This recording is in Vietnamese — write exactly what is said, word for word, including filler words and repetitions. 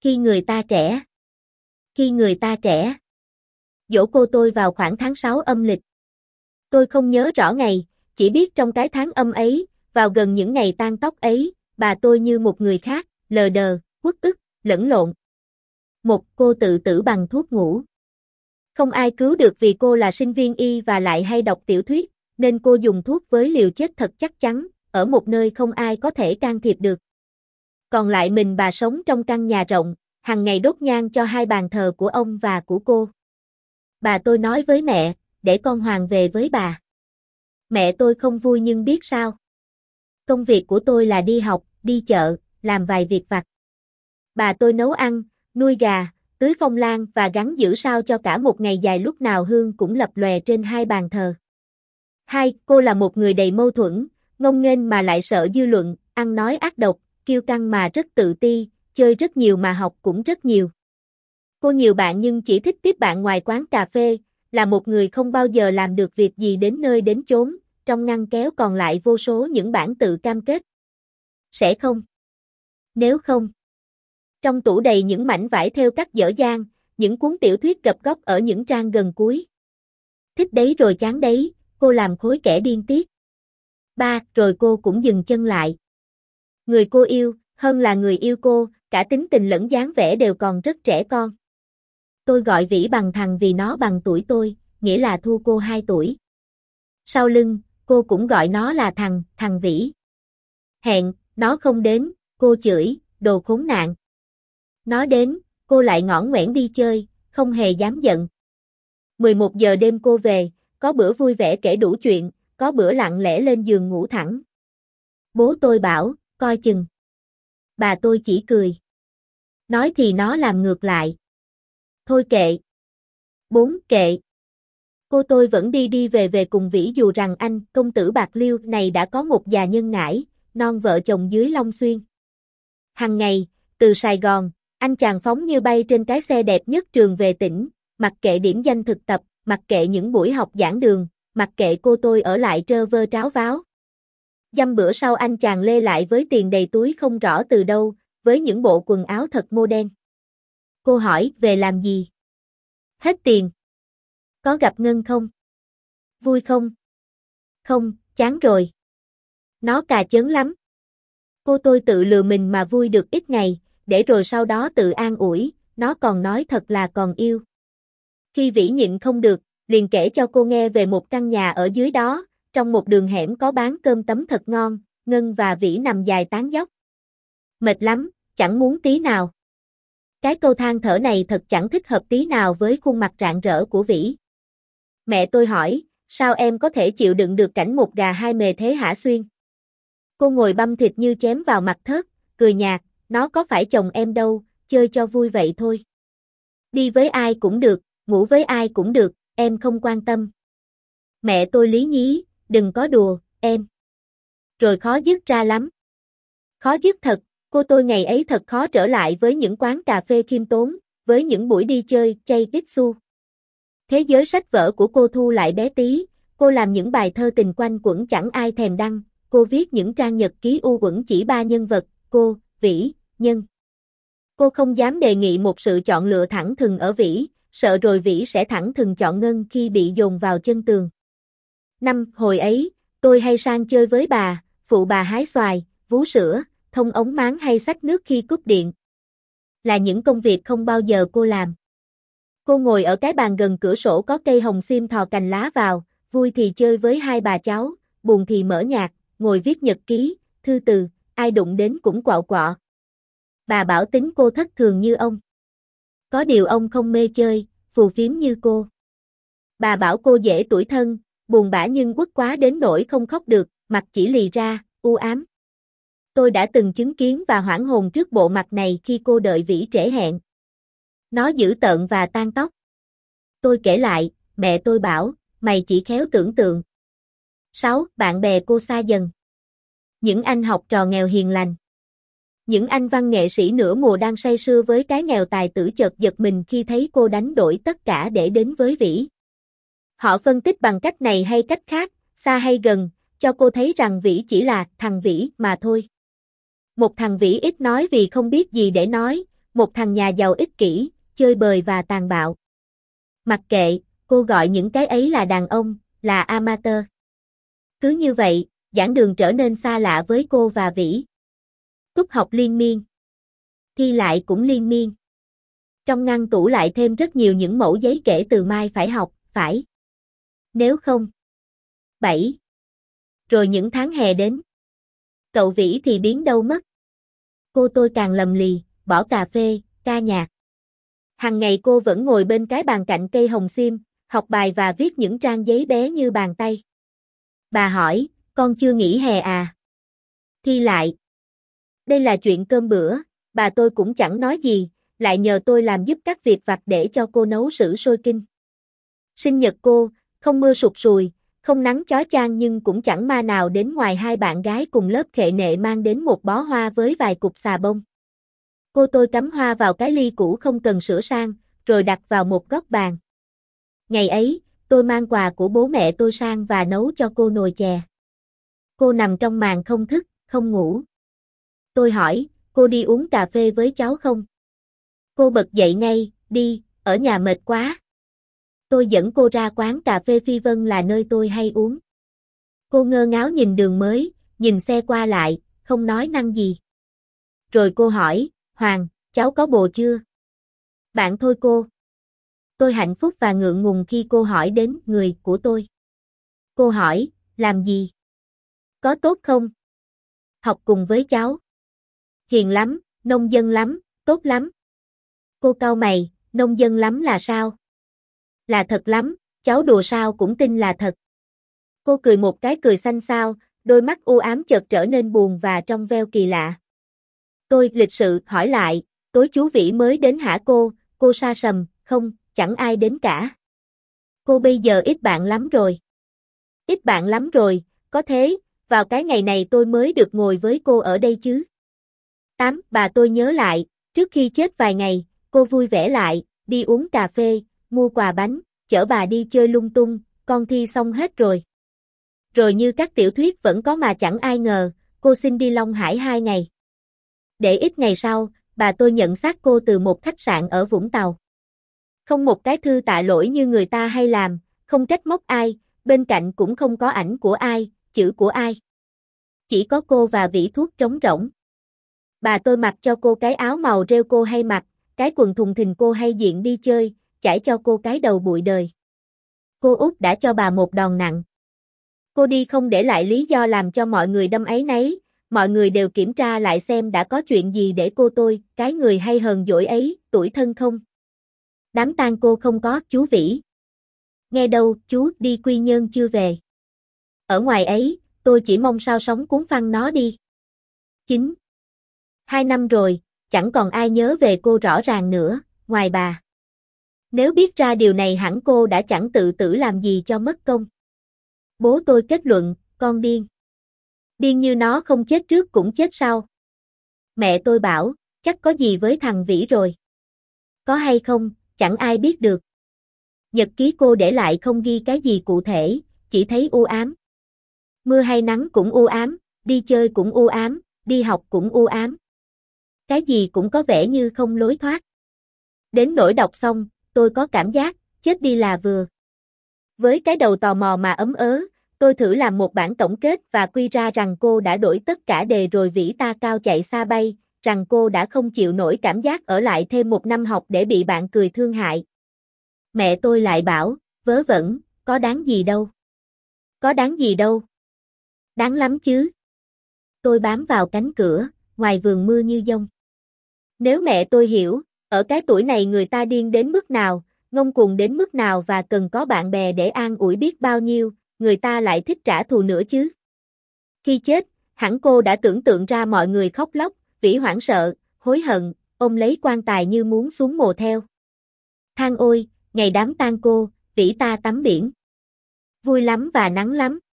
Khi người ta trẻ. Khi người ta trẻ. Giỗ cô tôi vào khoảng tháng sáu âm lịch. Tôi không nhớ rõ ngày, chỉ biết trong cái tháng âm ấy, vào gần những ngày tang tóc ấy, bà tôi như một người khác, lờ đờ, uất ức, lẫn lộn. Một, cô tự tử bằng thuốc ngủ. Không ai cứu được vì cô là sinh viên y và lại hay đọc tiểu thuyết, nên cô dùng thuốc với liều chết thật chắc chắn, ở một nơi không ai có thể can thiệp được. Còn lại mình bà sống trong căn nhà rộng, hàng ngày đốt nhang cho hai bàn thờ của ông và của cô. Bà tôi nói với mẹ, để con Hoàng về với bà. Mẹ tôi không vui nhưng biết sao. Công việc của tôi là đi học, đi chợ, làm vài việc vặt. Bà tôi nấu ăn, nuôi gà, tưới phong lan và gắn giữ sao cho cả một ngày dài lúc nào hương cũng lập lòe trên hai bàn thờ. Hai, cô là một người đầy mâu thuẫn, ngông nghênh mà lại sợ dư luận, ăn nói ác độc, kiêu căng mà rất tự ti, chơi rất nhiều mà học cũng rất nhiều. Cô nhiều bạn nhưng chỉ thích tiếp bạn ngoài quán cà phê, là một người không bao giờ làm được việc gì đến nơi đến chốn, trong ngăn kéo còn lại vô số những bản tự cam kết. Sẽ không. Nếu không. Trong tủ đầy những mảnh vải thêu cắt dở dang, những cuốn tiểu thuyết gập góc ở những trang gần cuối. Thích đấy rồi chán đấy, cô làm khối kẻ điên tiết. Ba, rồi cô cũng dừng chân lại. Người cô yêu, hơn là người yêu cô, cả tính tình lẫn dáng vẻ đều còn rất trẻ con. Tôi gọi Vĩ bằng thằng vì nó bằng tuổi tôi, nghĩa là thua cô hai tuổi. Sau lưng, cô cũng gọi nó là thằng, thằng Vĩ. Hẹn, nó không đến, cô chửi, đồ khốn nạn. Nó đến, cô lại ngõn ngoẻn đi chơi, không hề dám giận. mười một giờ đêm cô về, có bữa vui vẻ kể đủ chuyện, có bữa lặng lẽ lên giường ngủ thẳng. Bố tôi bảo, coi chừng. Bà tôi chỉ cười. Nói thì nó làm ngược lại. Thôi kệ. Bốn, kệ. Cô tôi vẫn đi đi về về cùng Vĩ dù rằng anh, công tử Bạc Liêu này đã có một già nhân ngãi, non vợ chồng dưới Long Xuyên. Hằng ngày, từ Sài Gòn, anh chàng phóng như bay trên cái xe đẹp nhất trường về tỉnh, mặc kệ điểm danh thực tập, mặc kệ những buổi học giảng đường, mặc kệ cô tôi ở lại trơ vơ tráo váo. Dăm bữa sau anh chàng lê lại với tiền đầy túi không rõ từ đâu, với những bộ quần áo thật modern. Cô hỏi, về làm gì? Hết tiền. Có gặp Ngân không? Vui không? Không, chán rồi. Nó cà chớn lắm. Cô tôi tự lừa mình mà vui được ít ngày, để rồi sau đó tự an ủi, nó còn nói thật là còn yêu. Khi Vĩ nhịn không được, liền kể cho cô nghe về một căn nhà ở dưới đó, trong một đường hẻm có bán cơm tấm thật ngon, Ngân và Vĩ nằm dài tán dóc. Mệt lắm, chẳng muốn tí nào. Cái câu than thở này thật chẳng thích hợp tí nào với khuôn mặt rạng rỡ của Vĩ. Mẹ tôi hỏi, sao em có thể chịu đựng được cảnh một gà hai mề thế hả Xuyên? Cô ngồi băm thịt như chém vào mặt thớt, cười nhạt, nó có phải chồng em đâu, chơi cho vui vậy thôi. Đi với ai cũng được, ngủ với ai cũng được, em không quan tâm. Mẹ tôi lý nhí, đừng có đùa, em. Rồi khó dứt ra lắm. Khó dứt thật, cô tôi ngày ấy thật khó trở lại với những quán cà phê khiêm tốn, với những buổi đi chơi, chay ít xu. Thế giới sách vở của cô thu lại bé tí, cô làm những bài thơ tình quanh quẩn chẳng ai thèm đăng, cô viết những trang nhật ký u uẩn chỉ ba nhân vật, cô, Vĩ, Nhân. Cô không dám đề nghị một sự chọn lựa thẳng thừng ở Vĩ, sợ rồi Vĩ sẽ thẳng thừng chọn Ngân khi bị dồn vào chân tường. Năm, hồi ấy, tôi hay sang chơi với bà, phụ bà hái xoài, vú sữa, thông ống máng hay xách nước khi cúp điện. Là những công việc không bao giờ cô làm. Cô ngồi ở cái bàn gần cửa sổ có cây hồng xiêm thò cành lá vào, vui thì chơi với hai bà cháu, buồn thì mở nhạc, ngồi viết nhật ký, thư từ, ai đụng đến cũng quạo quọ. Bà bảo tính cô thất thường như ông. Có điều ông không mê chơi, phù phiếm như cô. Bà bảo cô dễ tủi thân, buồn bã nhưng uất quá đến nỗi không khóc được, mặt chỉ lì ra, u ám. Tôi đã từng chứng kiến và hoảng hồn trước bộ mặt này khi cô đợi Vĩ trễ hẹn. Nó dữ tợn và tang tóc. Tôi kể lại, mẹ tôi bảo, mày chỉ khéo tưởng tượng. Sáu, bạn bè cô xa dần. Những anh học trò nghèo hiền lành. Những anh văn nghệ sĩ nửa mùa đang say sưa với cái nghèo tài tử chợt giật mình khi thấy cô đánh đổi tất cả để đến với Vĩ. Họ phân tích bằng cách này hay cách khác, xa hay gần, cho cô thấy rằng Vĩ chỉ là thằng Vĩ mà thôi. Một thằng Vĩ ít nói vì không biết gì để nói, một thằng nhà giàu ích kỷ, chơi bời và tàn bạo. Mặc kệ, cô gọi những cái ấy là đàn ông, là amateur. Cứ như vậy, giảng đường trở nên xa lạ với cô và Vĩ. Cúp học liên miên. Thi lại cũng liên miên. Trong ngăn tủ lại thêm rất nhiều những mẫu giấy kể từ mai phải học, phải. Nếu không. bảy. Rồi những tháng hè đến. Cậu Vĩ thì biến đâu mất. Cô tôi càng lầm lì, bỏ cà phê, ca nhạc. Hằng ngày cô vẫn ngồi bên cái bàn cạnh cây hồng xiêm, học bài và viết những trang giấy bé như bàn tay. Bà hỏi, con chưa nghỉ hè à? Thi lại. Đây là chuyện cơm bữa, bà tôi cũng chẳng nói gì, lại nhờ tôi làm giúp các việc vặt để cho cô nấu sữa sôi kinh. Sinh nhật cô, không mưa sụt sùi, không nắng chói chang nhưng cũng chẳng ma nào đến ngoài hai bạn gái cùng lớp khệ nệ mang đến một bó hoa với vài cục xà bông. Cô tôi cắm hoa vào cái ly cũ không cần sửa sang, rồi đặt vào một góc bàn. Ngày ấy, tôi mang quà của bố mẹ tôi sang và nấu cho cô nồi chè. Cô nằm trong màn không thức, không ngủ. Tôi hỏi, cô đi uống cà phê với cháu không? Cô bật dậy ngay, đi, ở nhà mệt quá. Tôi dẫn cô ra quán cà phê Phi Vân là nơi tôi hay uống. Cô ngơ ngáo nhìn đường mới, nhìn xe qua lại, không nói năng gì. Rồi cô hỏi, Hoàng, cháu có bồ chưa? Bạn thôi cô. Tôi hạnh phúc và ngượng ngùng khi cô hỏi đến người của tôi. Cô hỏi, làm gì? Có tốt không? Học cùng với cháu. Hiền lắm, nông dân lắm, tốt lắm. Cô cau mày, nông dân lắm là sao? Là thật lắm, cháu đùa sao cũng tin là thật. Cô cười một cái cười xanh xao, đôi mắt u ám chợt trở nên buồn và trong veo kỳ lạ. Tôi lịch sự hỏi lại, tối chú Vĩ mới đến hả cô? Cô sa sầm, không, chẳng ai đến cả. Cô bây giờ ít bạn lắm rồi. Ít bạn lắm rồi, có thế, vào cái ngày này tôi mới được ngồi với cô ở đây chứ. tám. Bà tôi nhớ lại, trước khi chết vài ngày, cô vui vẻ lại, đi uống cà phê, mua quà bánh, chở bà đi chơi lung tung, con thi xong hết rồi. Rồi như các tiểu thuyết vẫn có mà chẳng ai ngờ, cô xin đi Long Hải hai ngày. Để ít ngày sau, bà tôi nhận xác cô từ một khách sạn ở Vũng Tàu. Không một cái thư tạ lỗi như người ta hay làm, không trách móc ai, bên cạnh cũng không có ảnh của ai, chữ của ai. Chỉ có cô và vỉ thuốc trống rỗng. Bà tôi mặc cho cô cái áo màu rêu cô hay mặc, cái quần thùng thình cô hay diện đi chơi, chải cho cô cái đầu bụi đời. Cô út đã cho bà một đòn nặng. Cô đi không để lại lý do làm cho mọi người đâm áy náy, mọi người đều kiểm tra lại xem đã có chuyện gì để cô tôi, cái người hay hờn dỗi ấy, tủi thân không. Đám tang cô không có, chú Vĩ. Nghe đâu, chú đi Quy Nhơn chưa về. Ở ngoài ấy, tôi chỉ mong sao sóng cuốn phăng nó đi. chín. Hai năm rồi, chẳng còn ai nhớ về cô rõ ràng nữa, ngoài bà. Nếu biết ra điều này hẳn cô đã chẳng tự tử làm gì cho mất công. Bố tôi kết luận, con điên. Điên như nó không chết trước cũng chết sau. Mẹ tôi bảo, chắc có gì với thằng Vĩ rồi. Có hay không, chẳng ai biết được. Nhật ký cô để lại không ghi cái gì cụ thể, chỉ thấy u ám. Mưa hay nắng cũng u ám, đi chơi cũng u ám, đi học cũng u ám. Cái gì cũng có vẻ như không lối thoát. Đến nỗi đọc xong, tôi có cảm giác, chết đi là vừa. Với cái đầu tò mò mà ấm ớ, tôi thử làm một bản tổng kết và quy ra rằng cô đã đổi tất cả đề rồi Vĩ ta cao chạy xa bay, rằng cô đã không chịu nổi cảm giác ở lại thêm một năm học để bị bạn cười thương hại. Mẹ tôi lại bảo, vớ vẩn, có đáng gì đâu. Có đáng gì đâu. Đáng lắm chứ. Tôi bám vào cánh cửa, ngoài vườn mưa như dông. Nếu mẹ tôi hiểu, ở cái tuổi này người ta điên đến mức nào, ngông cuồng đến mức nào và cần có bạn bè để an ủi biết bao nhiêu, người ta lại thích trả thù nữa chứ. Khi chết, hẳn cô đã tưởng tượng ra mọi người khóc lóc, Vĩ hoảng sợ, hối hận, ôm lấy quan tài như muốn xuống mồ theo. Than ôi, ngày đám tang cô, Vĩ ta tắm biển. Vui lắm và nắng lắm.